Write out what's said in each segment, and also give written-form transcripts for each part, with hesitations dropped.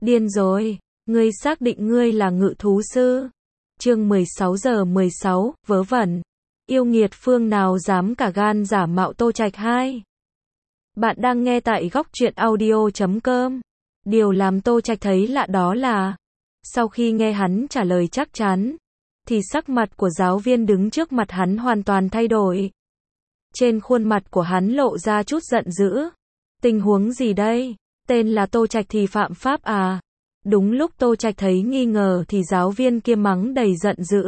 Điên rồi, ngươi xác định ngươi là ngự thú sư? Chương 16:16, vớ vẩn. Yêu nghiệt phương nào dám cả gan giả mạo Tô Trạch 2. Bạn đang nghe tại góc truyện audio.com. Điều làm Tô Trạch thấy lạ đó là, sau khi nghe hắn trả lời chắc chắn, thì sắc mặt của giáo viên đứng trước mặt hắn hoàn toàn thay đổi. Trên khuôn mặt của hắn lộ ra chút giận dữ. Tình huống gì đây? Tên là Tô Trạch thì phạm pháp à? Đúng lúc Tô Trạch thấy nghi ngờ thì giáo viên kia mắng đầy giận dữ.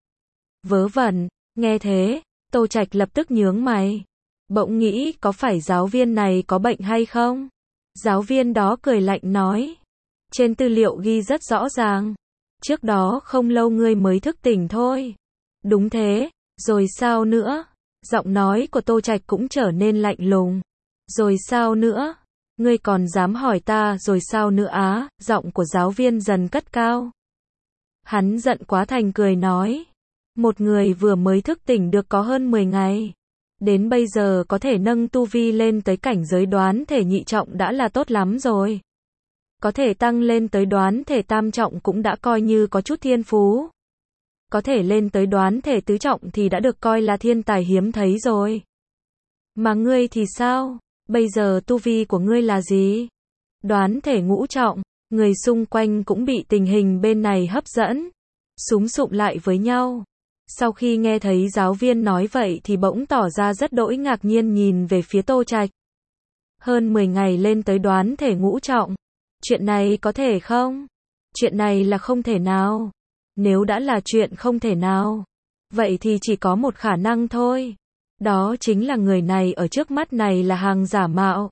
Vớ vẩn, nghe thế, Tô Trạch lập tức nhướng mày. Bỗng nghĩ có phải giáo viên này có bệnh hay không? Giáo viên đó cười lạnh nói. Trên tư liệu ghi rất rõ ràng. Trước đó không lâu ngươi mới thức tỉnh thôi. Đúng thế, rồi sao nữa? Giọng nói của Tô Trạch cũng trở nên lạnh lùng. Rồi sao nữa? Ngươi còn dám hỏi ta rồi sao nữa á? Giọng của giáo viên dần cất cao. Hắn giận quá thành cười nói. Một người vừa mới thức tỉnh được có hơn 10 ngày. Đến bây giờ có thể nâng tu vi lên tới cảnh giới đoán thể nhị trọng đã là tốt lắm rồi. Có thể tăng lên tới đoán thể tam trọng cũng đã coi như có chút thiên phú. Có thể lên tới đoán thể tứ trọng thì đã được coi là thiên tài hiếm thấy rồi. Mà ngươi thì sao? Bây giờ tu vi của ngươi là gì? Đoán thể ngũ trọng. Người xung quanh cũng bị tình hình bên này hấp dẫn. Súm sụm lại với nhau. Sau khi nghe thấy giáo viên nói vậy thì bỗng tỏ ra rất đỗi ngạc nhiên nhìn về phía Tô Trạch. Hơn 10 ngày lên tới đoán thể ngũ trọng. Chuyện này có thể không? Chuyện này là không thể nào. Nếu đã là chuyện không thể nào, vậy thì chỉ có một khả năng thôi. Đó chính là người này ở trước mắt này là hàng giả mạo.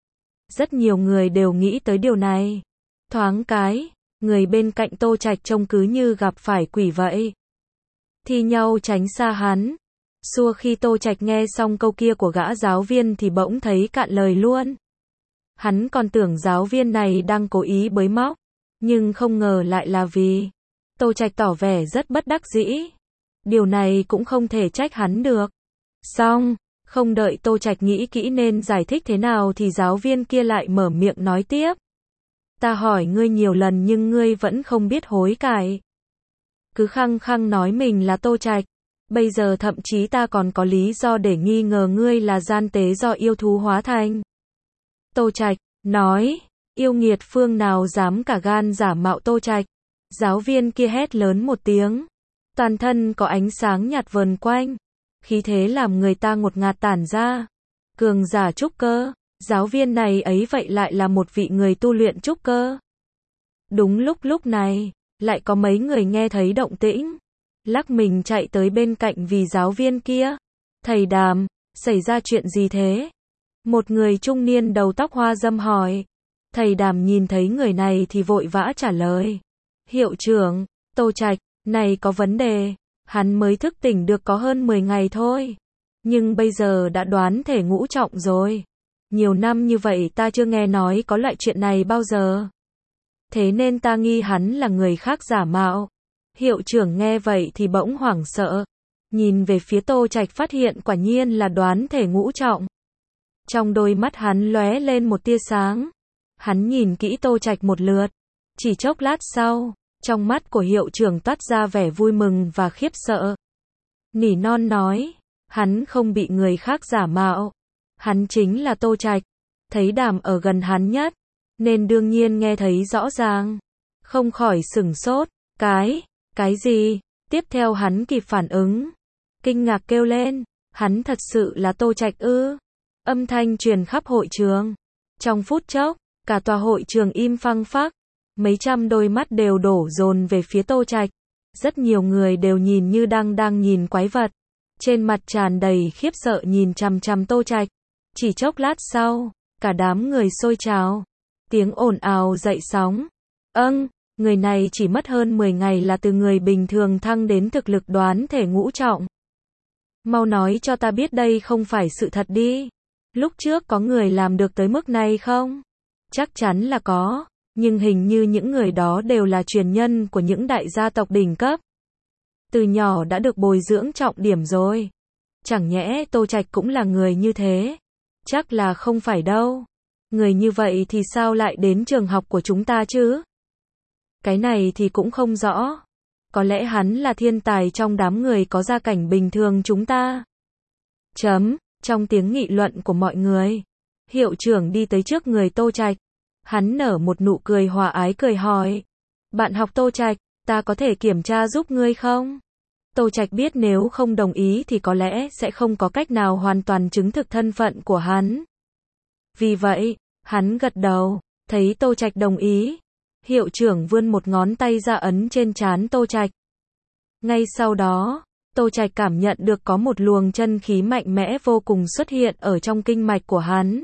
Rất nhiều người đều nghĩ tới điều này. Thoáng cái, người bên cạnh Tô Trạch trông cứ như gặp phải quỷ vậy. Thi nhau tránh xa hắn. Xua khi Tô Trạch nghe xong câu kia của gã giáo viên thì bỗng thấy cạn lời luôn. Hắn còn tưởng giáo viên này đang cố ý bới móc, nhưng không ngờ lại là vì Tô Trạch tỏ vẻ rất bất đắc dĩ. Điều này cũng không thể trách hắn được. Xong, không đợi Tô Trạch nghĩ kỹ nên giải thích thế nào thì giáo viên kia lại mở miệng nói tiếp. Ta hỏi ngươi nhiều lần nhưng ngươi vẫn không biết hối cải. Cứ khăng khăng nói mình là Tô Trạch. Bây giờ thậm chí ta còn có lý do để nghi ngờ ngươi là gian tế do yêu thú hóa thành. Tô Trạch nói, yêu nghiệt phương nào dám cả gan giả mạo Tô Trạch. Giáo viên kia hét lớn một tiếng. Toàn thân có ánh sáng nhạt vờn quanh. Khí thế làm người ta ngột ngạt tản ra. Cường giả trúc cơ. Giáo viên này ấy vậy lại là một vị người tu luyện trúc cơ. Đúng lúc này, lại có mấy người nghe thấy động tĩnh. Lắc mình chạy tới bên cạnh vì giáo viên kia. Thầy Đàm, xảy ra chuyện gì thế? Một người trung niên đầu tóc hoa râm hỏi. Thầy Đàm nhìn thấy người này thì vội vã trả lời. Hiệu trưởng, Tô Trạch, này có vấn đề. Hắn mới thức tỉnh được có hơn 10 ngày thôi. Nhưng bây giờ đã đoán thể ngũ trọng rồi. Nhiều năm như vậy ta chưa nghe nói có loại chuyện này bao giờ. Thế nên ta nghi hắn là người khác giả mạo. Hiệu trưởng nghe vậy thì bỗng hoảng sợ. Nhìn về phía Tô Trạch phát hiện quả nhiên là đoán thể ngũ trọng. Trong đôi mắt hắn lóe lên một tia sáng. Hắn nhìn kỹ Tô Trạch một lượt. Chỉ chốc lát sau, trong mắt của hiệu trưởng toát ra vẻ vui mừng và khiếp sợ. Nỉ non nói, hắn không bị người khác giả mạo. Hắn chính là Tô Trạch. Thấy Đàm ở gần hắn nhất, nên đương nhiên nghe thấy rõ ràng. Không khỏi sửng sốt. Cái gì? Tiếp theo hắn kịp phản ứng. Kinh ngạc kêu lên, hắn thật sự là Tô Trạch ư? Âm thanh truyền khắp hội trường. Trong phút chốc, cả tòa hội trường im phăng phắc. Mấy trăm đôi mắt đều đổ dồn về phía Tô Trạch. Rất nhiều người đều nhìn như đang nhìn quái vật. Trên mặt tràn đầy khiếp sợ nhìn chằm chằm Tô Trạch. Chỉ chốc lát sau, cả đám người xôi trào. Tiếng ồn ào dậy sóng. Người này chỉ mất hơn 10 ngày là từ người bình thường thăng đến thực lực đoán thể ngũ trọng. Mau nói cho ta biết đây không phải sự thật đi. Lúc trước có người làm được tới mức này không? Chắc chắn là có, nhưng hình như những người đó đều là truyền nhân của những đại gia tộc đỉnh cấp. Từ nhỏ đã được bồi dưỡng trọng điểm rồi. Chẳng nhẽ Tô Trạch cũng là người như thế? Chắc là không phải đâu. Người như vậy thì sao lại đến trường học của chúng ta chứ? Cái này thì cũng không rõ. Có lẽ hắn là thiên tài trong đám người có gia cảnh bình thường chúng ta. Trong tiếng nghị luận của mọi người, hiệu trưởng đi tới trước người Tô Trạch. Hắn nở một nụ cười hòa ái cười hỏi. Bạn học Tô Trạch, ta có thể kiểm tra giúp ngươi không? Tô Trạch biết nếu không đồng ý thì có lẽ sẽ không có cách nào hoàn toàn chứng thực thân phận của hắn. Vì vậy, hắn gật đầu, thấy Tô Trạch đồng ý. Hiệu trưởng vươn một ngón tay ra ấn trên trán Tô Trạch. Ngay sau đó, Tô Trạch cảm nhận được có một luồng chân khí mạnh mẽ vô cùng xuất hiện ở trong kinh mạch của hắn.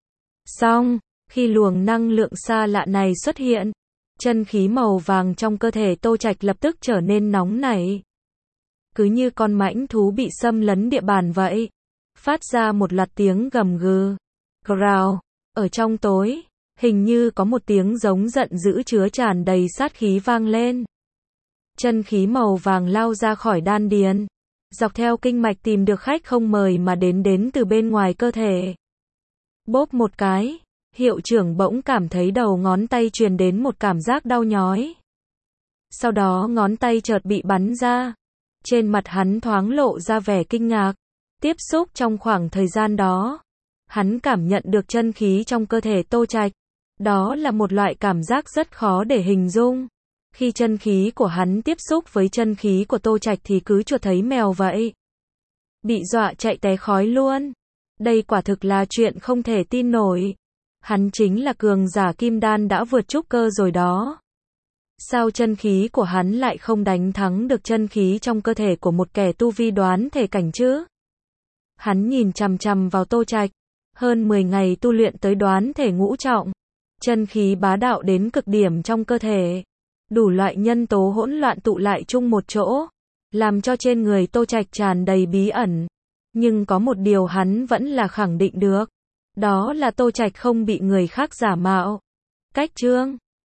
Xong, khi luồng năng lượng xa lạ này xuất hiện, chân khí màu vàng trong cơ thể Tô Trạch lập tức trở nên nóng nảy. Cứ như con mãnh thú bị xâm lấn địa bàn vậy. Phát ra một loạt tiếng gầm gừ. Growl. Ở trong tối, hình như có một tiếng giống giận dữ chứa tràn đầy sát khí vang lên. Chân khí màu vàng lao ra khỏi đan điền, dọc theo kinh mạch tìm được khách không mời mà đến từ bên ngoài cơ thể. Bốp một cái, hiệu trưởng bỗng cảm thấy đầu ngón tay truyền đến một cảm giác đau nhói. Sau đó ngón tay chợt bị bắn ra. Trên mặt hắn thoáng lộ ra vẻ kinh ngạc. Tiếp xúc trong khoảng thời gian đó, hắn cảm nhận được chân khí trong cơ thể Tô Trạch. Đó là một loại cảm giác rất khó để hình dung. Khi chân khí của hắn tiếp xúc với chân khí của Tô Trạch thì cứ chuột thấy mèo vậy. Bị dọa chạy té khói luôn. Đây quả thực là chuyện không thể tin nổi. Hắn chính là cường giả kim đan đã vượt trúc cơ rồi đó. Sao chân khí của hắn lại không đánh thắng được chân khí trong cơ thể của một kẻ tu vi đoán thể cảnh chứ? Hắn nhìn chằm chằm vào Tô Trạch. Hơn 10 ngày tu luyện tới đoán thể ngũ trọng. Chân khí bá đạo đến cực điểm trong cơ thể. Đủ loại nhân tố hỗn loạn tụ lại chung một chỗ. Làm cho trên người Tô Trạch tràn đầy bí ẩn. Nhưng có một điều hắn vẫn là khẳng định được. Đó là Tô Trạch không bị người khác giả mạo. Cách chương